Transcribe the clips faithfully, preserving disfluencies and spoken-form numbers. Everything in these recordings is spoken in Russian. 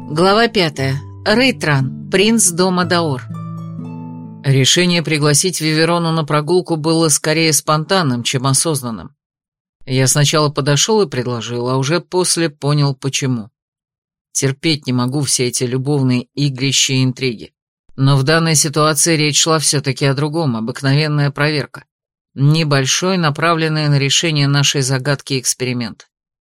Глава пятая. Рейтран, принц дома Даор. Решение пригласить Виверону на прогулку было скорее спонтанным, чем осознанным. Я сначала подошел и предложил, а уже после понял, почему. Терпеть не могу все эти любовные игрища и интриги. Но в данной ситуации речь шла все-таки о другом, обыкновенная проверка. Небольшой, направленный на решение нашей загадки эксперимент.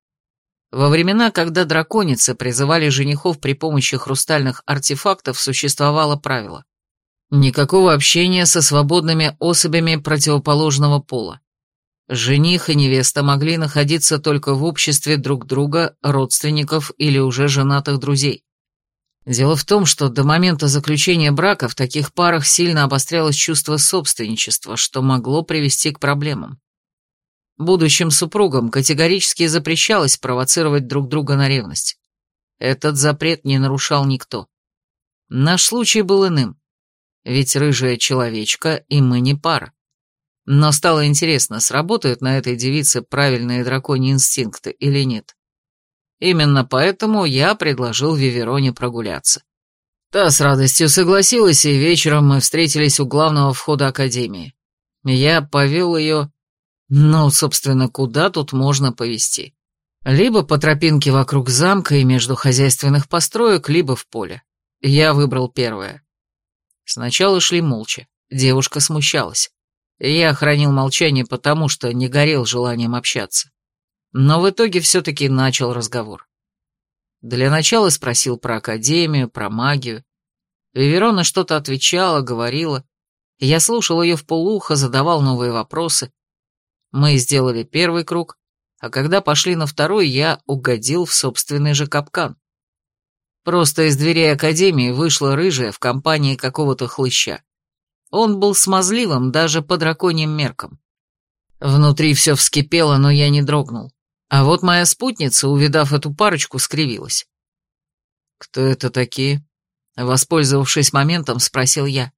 Во времена, когда драконицы призывали женихов при помощи хрустальных артефактов, существовало правило. Никакого общения со свободными особями противоположного пола. Жених и невеста могли находиться только в обществе друг друга, родственников или уже женатых друзей. Дело в том, что до момента заключения брака в таких парах сильно обострялось чувство собственничества, что могло привести к проблемам. Будущим супругам категорически запрещалось провоцировать друг друга на ревность. Этот запрет не нарушал никто. Наш случай был иным, ведь рыжая человечка, и мы не пара. Но стало интересно, сработают на этой девице правильные драконьи инстинкты или нет. Именно поэтому я предложил Вивероне прогуляться. Та с радостью согласилась, и вечером мы встретились у главного входа академии. Я повел ее... Ну, собственно, куда тут можно повести? Либо по тропинке вокруг замка и между хозяйственных построек, либо в поле. Я выбрал первое. Сначала шли молча. Девушка смущалась. Я хранил молчание потому, что не горел желанием общаться. Но в итоге все-таки начал разговор. Для начала спросил про академию, про магию. Виверона что-то отвечала, говорила. Я слушал ее вполуха, задавал новые вопросы. Мы сделали первый круг, а когда пошли на второй, я угодил в собственный же капкан. Просто из дверей академии вышла рыжая в компании какого-то хлыща. Он был смазливым даже по драконьим меркам. Внутри все вскипело, но я не дрогнул. А вот моя спутница, увидав эту парочку, скривилась. «Кто это такие?» Воспользовавшись моментом, спросил я.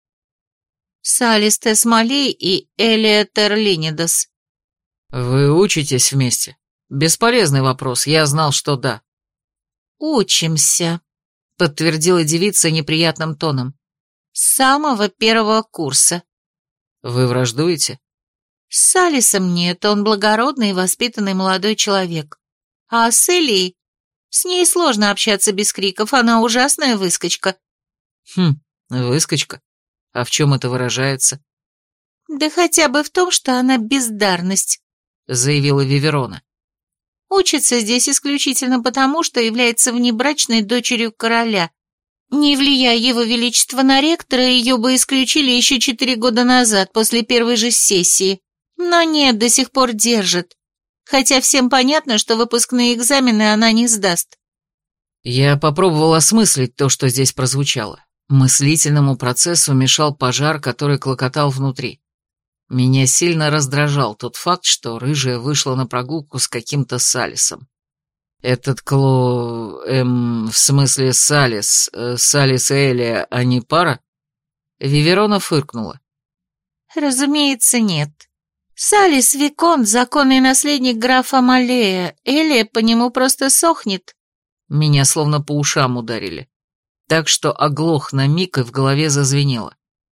«Салис Тесмалей и Элия Терлинидас». «Вы учитесь вместе?» «Бесполезный вопрос, я знал, что да». «Учимся», — подтвердила девица неприятным тоном. «С самого первого курса». «Вы враждуете?» «С Салисом нет, он благородный и воспитанный молодой человек. А с Элией? С ней сложно общаться без криков, она ужасная выскочка». «Хм, выскочка? А в чем это выражается?» «Да хотя бы в том, что она бездарность», — заявила Виверона. «Учится здесь исключительно потому, что является внебрачной дочерью короля. Не влияя его величество на ректора, ее бы исключили еще четыре года назад, после первой же сессии. Но нет, до сих пор держит. Хотя всем понятно, что выпускные экзамены она не сдаст». Я попробовал осмыслить то, что здесь прозвучало. Мыслительному процессу мешал пожар, который клокотал внутри. Меня сильно раздражал тот факт, что рыжая вышла на прогулку с каким-то Салисом. Этот Кло... эм... в смысле Салис... Э, Салис и Элия, они пара? Виверона фыркнула. «Разумеется, нет. Салис Виконт, законный наследник графа Малея, Элия по нему просто сохнет». Меня словно по ушам ударили. Так что оглох на миг и в голове зазвенело.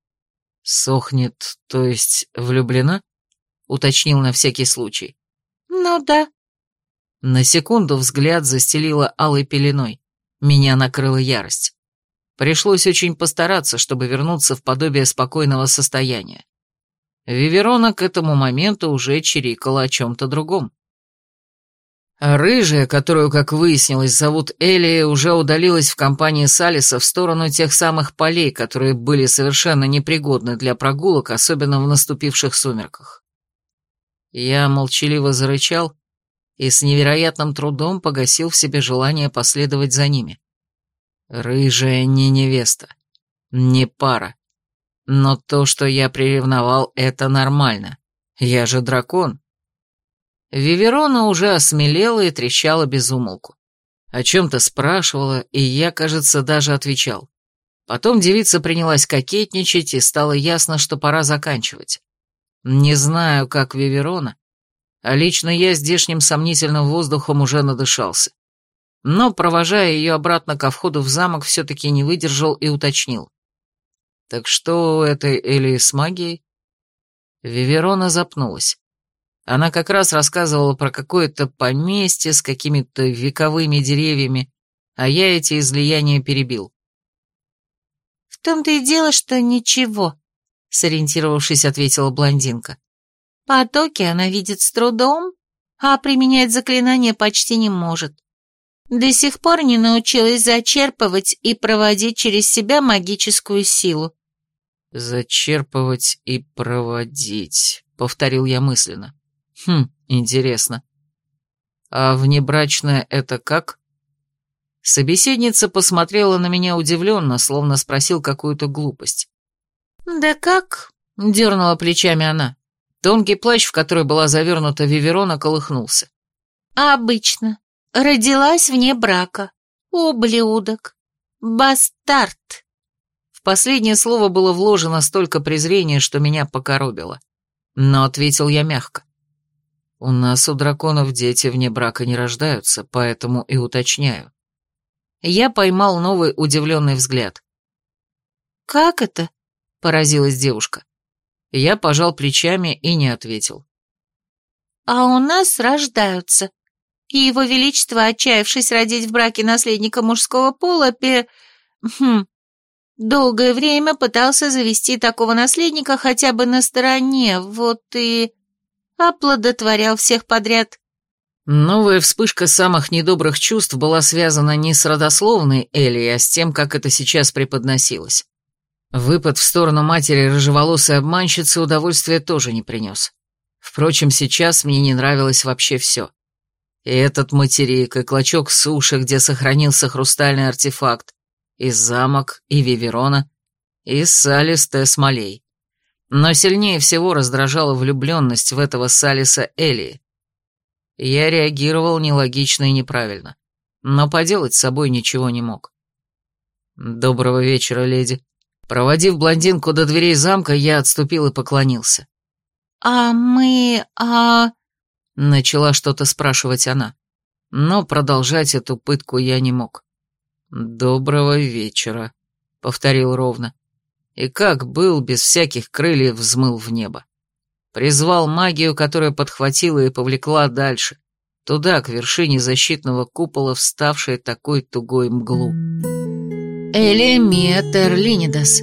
«Сохнет, то есть влюблена?» — уточнил на всякий случай. «Ну да». На секунду взгляд застелила алой пеленой. Меня накрыла ярость. Пришлось очень постараться, чтобы вернуться в подобие спокойного состояния. Виверона к этому моменту уже чирикала о чем-то другом. А рыжая, которую, как выяснилось, зовут Элия, уже удалилась в компании Салиса в сторону тех самых полей, которые были совершенно непригодны для прогулок, особенно в наступивших сумерках. Я молчаливо зарычал и с невероятным трудом погасил в себе желание последовать за ними. Рыжая не невеста, не пара. Но то, что я приревновал, это нормально. Я же дракон. Виверона уже осмелела и трещала без умолку. О чем-то спрашивала, и я, кажется, даже отвечал. Потом девица принялась кокетничать, и стало ясно, что пора заканчивать. Не знаю, как Виверона, а лично я здешним сомнительным воздухом уже надышался. но, провожая ее обратно ко входу в замок, все-таки не выдержал и уточнил. «Так что у этой Элии с магией?» Виверона запнулась. Она как раз рассказывала про какое-то поместье с какими-то вековыми деревьями, а я эти излияния перебил. «В том-то и дело, что ничего», — сориентировавшись, ответила блондинка. «Потоки она видит с трудом, а применять заклинания почти не может. До сих пор не научилась зачерпывать и проводить через себя магическую силу». «Зачерпывать и проводить», — повторил я мысленно. «Хм, интересно. А внебрачная это как?» Собеседница посмотрела на меня удивленно, словно спросил какую-то глупость. «Да как?» — дернула плечами она. Тонкий плащ, в который была завернута Виверона, колыхнулся. «Обычно. Родилась вне брака. Ублюдок. Бастард». В последнее слово было вложено столько презрения, что меня покоробило. Но ответил я мягко. «У нас у драконов дети вне брака не рождаются, поэтому и уточняю». Я поймал новый удивленный взгляд. «Как это?» — поразилась девушка. Я пожал плечами и не ответил. «А у нас рождаются. И его величество, отчаявшись родить в браке наследника мужского пола, пе... Хм... долгое время пытался завести такого наследника хотя бы на стороне, вот и... оплодотворял всех подряд». Новая вспышка самых недобрых чувств была связана не с родословной Элли, а с тем, как это сейчас преподносилось. Выпад в сторону матери рыжеволосой обманщицы удовольствия тоже не принес. Впрочем, сейчас мне не нравилось вообще все. И этот материк, и клочок суши, где сохранился хрустальный артефакт, и замок, и Виверона, и Салис Тесс Малей. Но сильнее всего раздражала влюбленность в этого Салиса Элии. Я реагировал нелогично и неправильно, но поделать с собой ничего не мог. «Доброго вечера, леди». Проводив блондинку до дверей замка, я отступил и поклонился. «А мы... а...» Начала что-то спрашивать она, но продолжать эту пытку я не мог. «Доброго вечера», — повторил ровно. И как был, без всяких крыльев взмыл в небо. Призвал магию, которая подхватила и повлекла дальше, туда, к вершине защитного купола, вставшей такой тугой мглу. Элия Мия Терлинидас.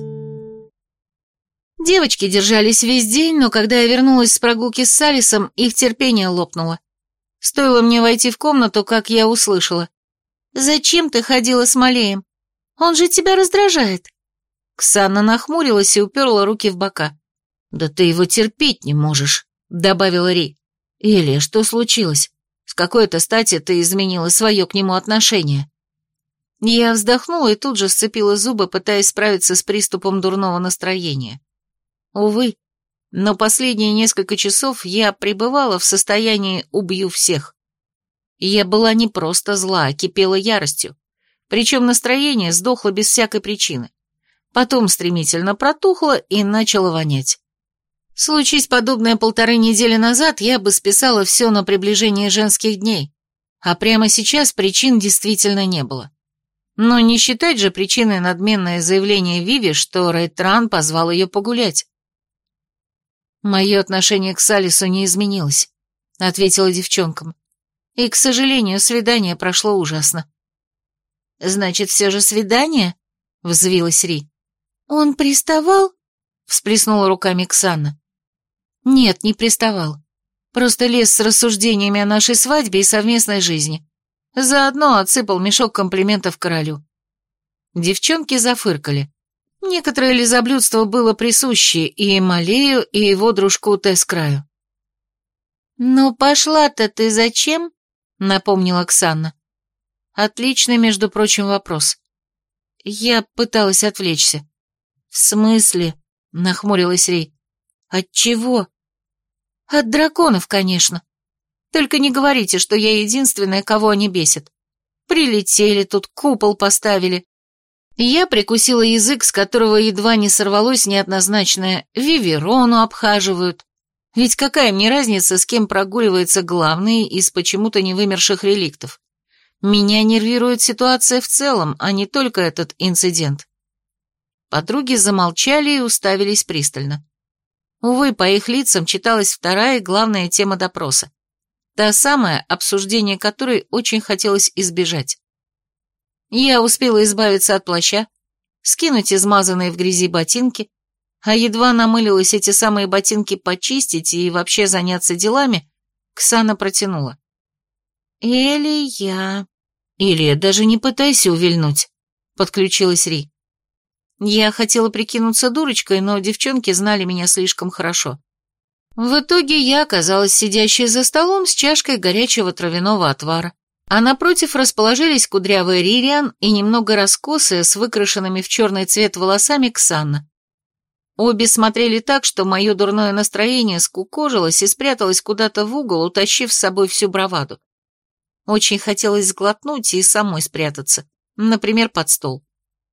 Девочки держались весь день, но когда я вернулась с прогулки с Салисом, их терпение лопнуло. Стоило мне войти в комнату, как я услышала: «Зачем ты ходила с Малеем? Он же тебя раздражает». Ксана нахмурилась и уперла руки в бока. «Да ты его терпеть не можешь», — добавила Ри. «Элия, что случилось? С какой-то стати ты изменила свое к нему отношение?» Я вздохнула и тут же сцепила зубы, пытаясь справиться с приступом дурного настроения. Увы, но последние несколько часов я пребывала в состоянии «убью всех». Я была не просто зла, а кипела яростью, причем настроение сдохло без всякой причины. Потом стремительно протухло и начало вонять. Случись подобное полторы недели назад, я бы списала все на приближение женских дней, а прямо сейчас причин действительно не было. Но не считать же причиной надменное заявление Виви, что Рейтран позвал ее погулять. «Мое отношение к Салису не изменилось», — ответила девчонкам. «И, к сожалению, свидание прошло ужасно». «Значит, все же свидание?» — взвилась Ри. «Он приставал?» — всплеснула руками Ксана. «Нет, не приставал. Просто лез с рассуждениями о нашей свадьбе и совместной жизни. Заодно отсыпал мешок комплиментов королю». Девчонки зафыркали. Некоторое лизоблюдство было присуще и Малею, и его дружку Тескраю. «Ну пошла-то ты зачем?» — напомнила Оксана. Отличный, между прочим, вопрос. Я пыталась отвлечься. «В смысле?» — нахмурилась Ри. «От чего?» «От драконов, конечно. Только не говорите, что я единственная, кого они бесят. Прилетели тут, купол поставили». Я прикусила язык, с которого едва не сорвалось неоднозначное «Виверону обхаживают». Ведь какая мне разница, с кем прогуливается главный из почему-то невымерших реликтов? Меня нервирует ситуация в целом, а не только этот инцидент. Подруги замолчали и уставились пристально. Увы, по их лицам читалась вторая и главная тема допроса. Та самая, обсуждение которой очень хотелось избежать. Я успела избавиться от плаща, скинуть измазанные в грязи ботинки, а едва намылилась эти самые ботинки почистить и вообще заняться делами, Ксана протянула. «Элия...» «Элия, даже не пытайся увильнуть», — подключилась Ри. Я хотела прикинуться дурочкой, но девчонки знали меня слишком хорошо. В итоге я оказалась сидящей за столом с чашкой горячего травяного отвара, а напротив расположились кудрявая Ририан и немного раскосая с выкрашенными в черный цвет волосами Ксанна. Обе смотрели так, что мое дурное настроение скукожилось и спряталось куда-то в угол, утащив с собой всю браваду. Очень хотелось сглотнуть и самой спрятаться, например, под стол.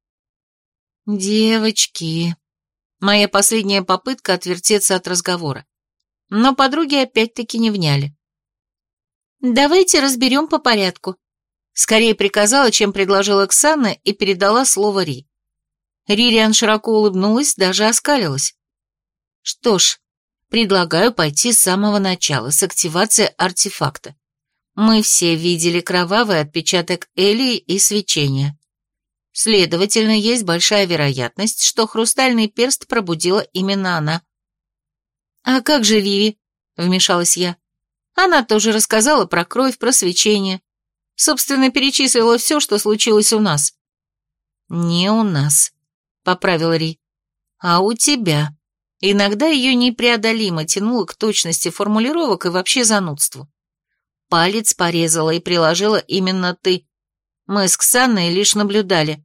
«Девочки...» Моя последняя попытка отвертеться от разговора. Но подруги опять-таки не вняли. «Давайте разберем по порядку», — скорее приказала, чем предложила Оксана и передала слово Ри. Ририан широко улыбнулась, даже оскалилась. «Что ж, предлагаю пойти с самого начала, с активации артефакта. Мы все видели кровавый отпечаток Элии и свечения. Следовательно, есть большая вероятность, что хрустальный перст пробудила именно она». «А как же Виви?» — вмешалась я. «Она тоже рассказала про кровь, про свечение. Собственно, перечислила все, что случилось у нас». «Не у нас», — поправила Ри, — «а у тебя». Иногда ее непреодолимо тянуло к точности формулировок и вообще занудству. «Палец порезала и приложила именно ты. Мы с Ксанной лишь наблюдали».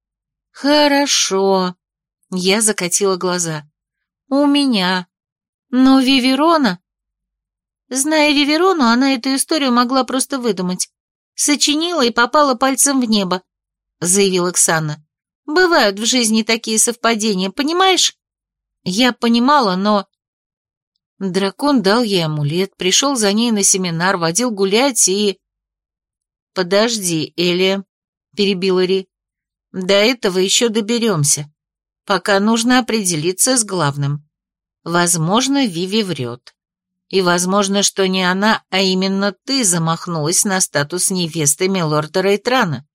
«Хорошо», — я закатила глаза. «У меня. Но Виверона...» Зная Виверону, она эту историю могла просто выдумать. Сочинила и попала пальцем в небо, заявила Оксана. Бывают в жизни такие совпадения, понимаешь? Я понимала, но... Дракон дал ей амулет, пришел за ней на семинар, водил гулять и... Подожди, Элия, перебила Ри. До этого еще доберемся. Пока нужно определиться с главным. Возможно, Виви врет. И возможно, что не она, а именно ты замахнулась на статус невесты милорда Рейтрана.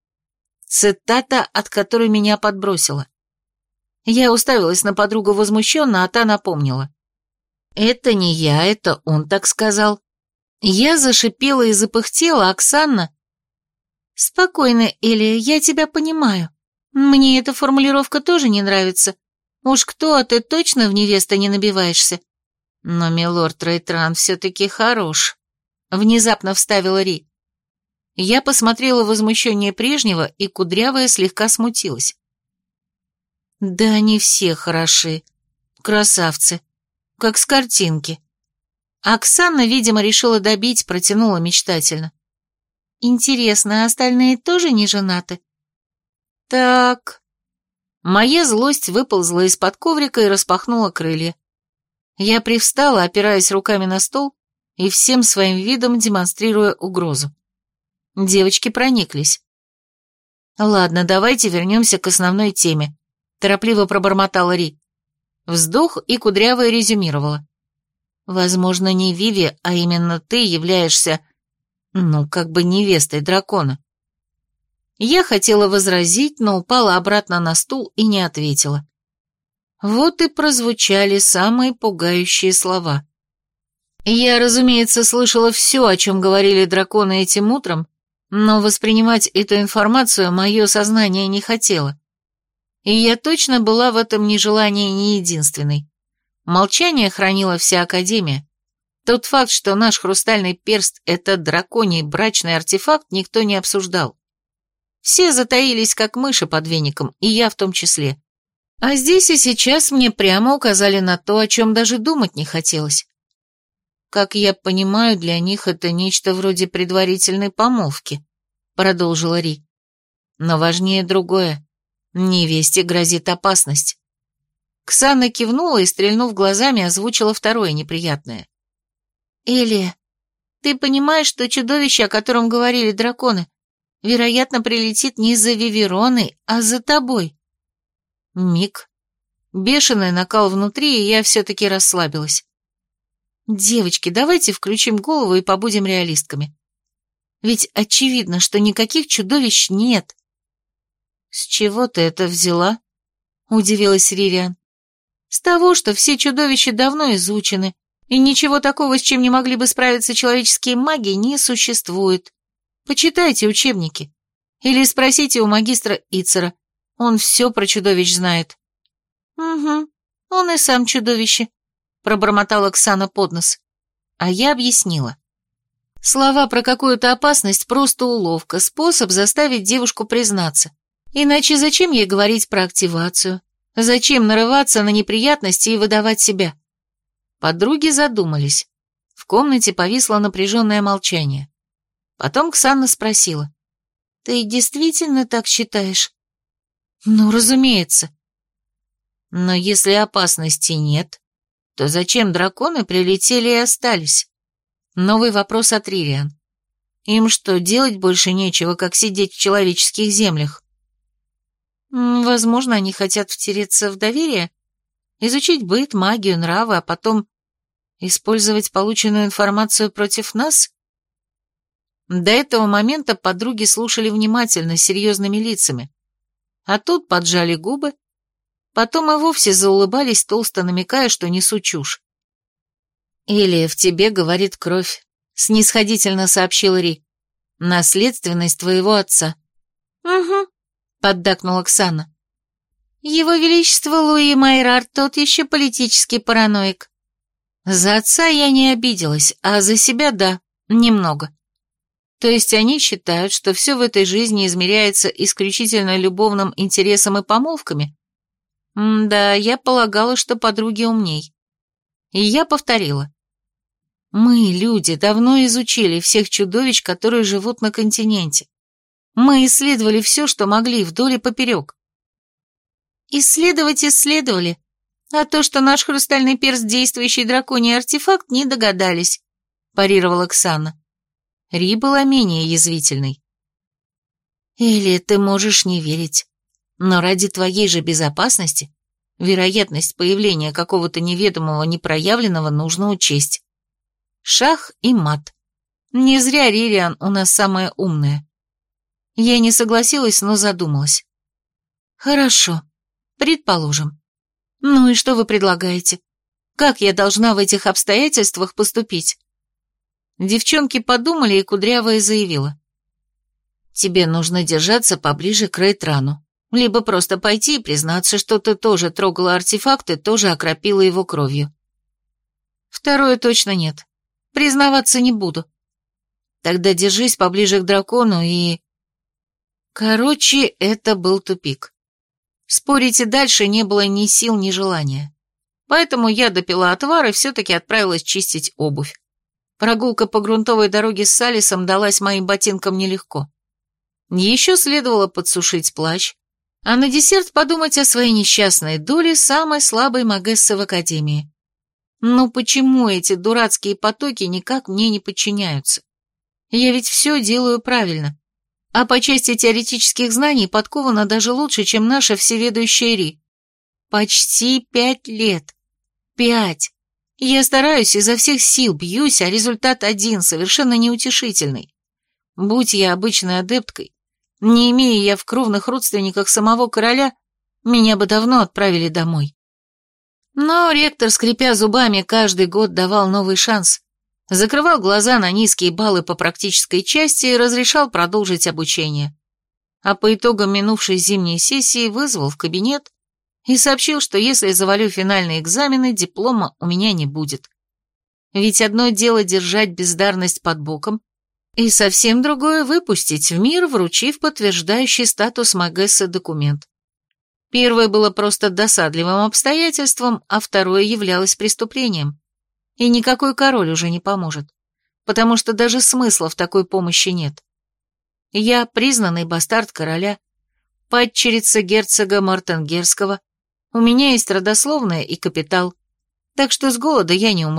Цитата, от которой меня подбросила. Я уставилась на подругу возмущенно, а та напомнила. Это не я, это он так сказал. Я зашипела и запыхтела, Оксана... Спокойно, Элия, я тебя понимаю. Мне эта формулировка тоже не нравится. Уж кто, а ты точно в невесты не набиваешься? Но милорд Рейтран все-таки хорош. Внезапно вставила Ри. Я посмотрела возмущение прежнего, и кудрявая слегка смутилась. Да они все хороши. Красавцы. Как с картинки. Оксана, видимо, решила добить, протянула мечтательно. Интересно, а остальные тоже не женаты? Так... Моя злость выползла из-под коврика и распахнула крылья. Я привстала, опираясь руками на стол и всем своим видом демонстрируя угрозу. Девочки прониклись. «Ладно, давайте вернемся к основной теме», — торопливо пробормотала Ри. Вздох, и кудрявая резюмировала. «Возможно, не Виви, а именно ты являешься, ну, как бы невестой дракона». Я хотела возразить, но упала обратно на стул и не ответила. Вот и прозвучали самые пугающие слова. Я, разумеется, слышала все, о чем говорили драконы этим утром, но воспринимать эту информацию мое сознание не хотело. И я точно была в этом нежелании не единственной. Молчание хранила вся Академия. Тот факт, что наш хрустальный перст — это драконий брачный артефакт, никто не обсуждал. Все затаились, как мыши под веником, и я в том числе. А здесь и сейчас мне прямо указали на то, о чем даже думать не хотелось. Как я понимаю, для них это нечто вроде предварительной помолвки, продолжила Ри. Но важнее другое. Невесте грозит опасность. Ксана кивнула и, стрельнув глазами, озвучила второе неприятное. Элия, ты понимаешь, что чудовище, о котором говорили драконы, вероятно, прилетит не за Вивероной, а за тобой. Миг. Бешеный накал внутри, и я все-таки расслабилась. Девочки, давайте включим голову и побудем реалистками. Ведь очевидно, что никаких чудовищ нет. С чего ты это взяла? Удивилась Ририан. С того, что все чудовища давно изучены, и ничего такого, с чем не могли бы справиться человеческие маги, не существует. Почитайте учебники. Или спросите у магистра Ицера. Он все про чудовищ знает. Угу, он и сам чудовище, пробормотала Оксана под нос. А я объяснила. Слова про какую-то опасность просто уловка, способ заставить девушку признаться. Иначе зачем ей говорить про активацию? Зачем нарываться на неприятности и выдавать себя? Подруги задумались. В комнате повисло напряженное молчание. Потом Ксанна спросила. «Ты действительно так считаешь?» «Ну, разумеется». «Но если опасности нет, то зачем драконы прилетели и остались?» Новый вопрос от Ририан. «Им что, делать больше нечего, как сидеть в человеческих землях?» «Возможно, они хотят втереться в доверие, изучить быт, магию, нравы, а потом использовать полученную информацию против нас?» До этого момента подруги слушали внимательно, серьезными лицами, а тут поджали губы, потом и вовсе заулыбались, толсто намекая, что несу чушь. «Или в тебе говорит кровь», — снисходительно сообщил Ри. «Наследственность твоего отца». «Угу», — поддакнула Оксана. «Его Величество Луи Майрар тот еще политический параноик». За отца я не обиделась, а за себя да, немного. То есть они считают, что все в этой жизни измеряется исключительно любовным интересом и помолвками? М-да, я полагала, что подруги умней. И я повторила. Мы, люди, давно изучили всех чудовищ, которые живут на континенте. Мы исследовали все, что могли, вдоль и поперек. Исследовать исследовали, а то, что наш хрустальный перст действующий драконий артефакт, не догадались, парировала Оксана. Ри была менее язвительной. Или ты можешь не верить, но ради твоей же безопасности вероятность появления какого-то неведомого непроявленного нужно учесть. Шах и мат. Не зря Ририан у нас самая умная. Я не согласилась, но задумалась. Хорошо, предположим. Ну и что вы предлагаете? Как я должна в этих обстоятельствах поступить? Девчонки подумали, и Кудрявая заявила. Тебе нужно держаться поближе к Рейтрану. Либо просто пойти и признаться, что ты тоже трогала артефакт и тоже окропила его кровью. Второе точно нет. Признаваться не буду. Тогда держись поближе к дракону и... Короче, это был тупик. Спорить и дальше не было ни сил, ни желания. Поэтому я допила отвар и все-таки отправилась чистить обувь. Прогулка по грунтовой дороге с Салисом далась моим ботинкам нелегко. Еще следовало подсушить плащ, а на десерт подумать о своей несчастной доле самой слабой магессы в академии. Ну почему эти дурацкие потоки никак мне не подчиняются? Я ведь все делаю правильно. А по части теоретических знаний подкована даже лучше, чем наша всеведущая Ри. Почти пять лет. Пять. Я стараюсь изо всех сил, бьюсь, а результат один, совершенно неутешительный. Будь я обычной адепткой, не имея я в кровных родственниках самого короля, меня бы давно отправили домой. Но ректор, скрипя зубами, каждый год давал новый шанс, закрывал глаза на низкие баллы по практической части и разрешал продолжить обучение. А по итогам минувшей зимней сессии вызвал в кабинет и сообщил, что если завалю финальные экзамены, диплома у меня не будет. Ведь одно дело держать бездарность под боком, и совсем другое выпустить в мир, вручив подтверждающий статус магессы документ. Первое было просто досадливым обстоятельством, а второе являлось преступлением. И никакой король уже не поможет, потому что даже смысла в такой помощи нет. Я признанный бастард короля, падчерица герцога Мартенгерского, у меня есть родословная и капитал, так что с голода я не умру. Просто выйду замуж, вероятно, за благородного и состоятельного.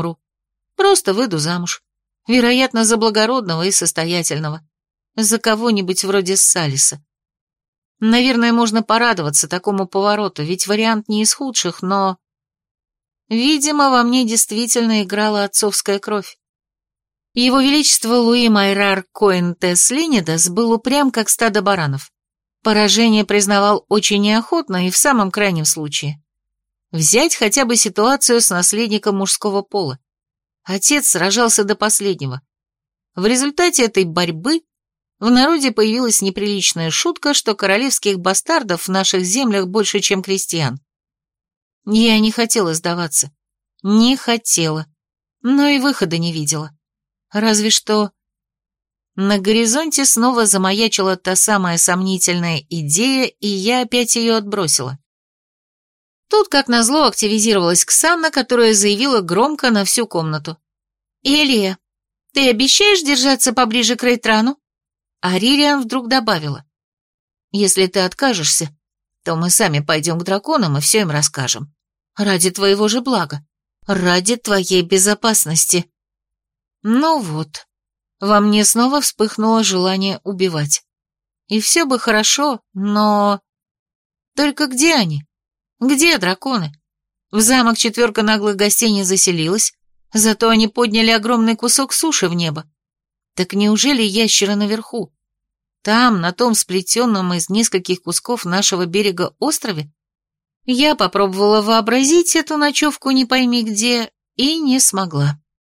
за кого-нибудь вроде Салиса. Наверное, можно порадоваться такому повороту, ведь вариант не из худших, но... Видимо, во мне действительно играла отцовская кровь. Его Величество Луи Майрар Коэн Тесс Линидас был упрям, как стадо баранов. Поражение признавал очень неохотно и в самом крайнем случае. Взять хотя бы ситуацию с наследником мужского пола. Отец сражался до последнего. В результате этой борьбы в народе появилась неприличная шутка, что королевских бастардов в наших землях больше, чем крестьян. Я не хотела сдаваться. Не хотела. Но и выхода не видела. Разве что... На горизонте снова замаячила та самая сомнительная идея, и я опять ее отбросила. Тут, как назло, активизировалась Ксанна, которая заявила громко на всю комнату. «Элия, ты обещаешь держаться поближе к Рейтрану?» А Ририан вдруг добавила. «Если ты откажешься, то мы сами пойдем к драконам и все им расскажем. Ради твоего же блага, ради твоей безопасности». Ну вот, во мне снова вспыхнуло желание убивать. И все бы хорошо, но... Только где они? Где драконы? В замок четверка наглых гостей не заселилась, зато они подняли огромный кусок суши в небо. Так неужели ящеры наверху? Там, на том сплетенном из нескольких кусков нашего берега острове? Я попробовала вообразить эту ночевку не пойми где и не смогла.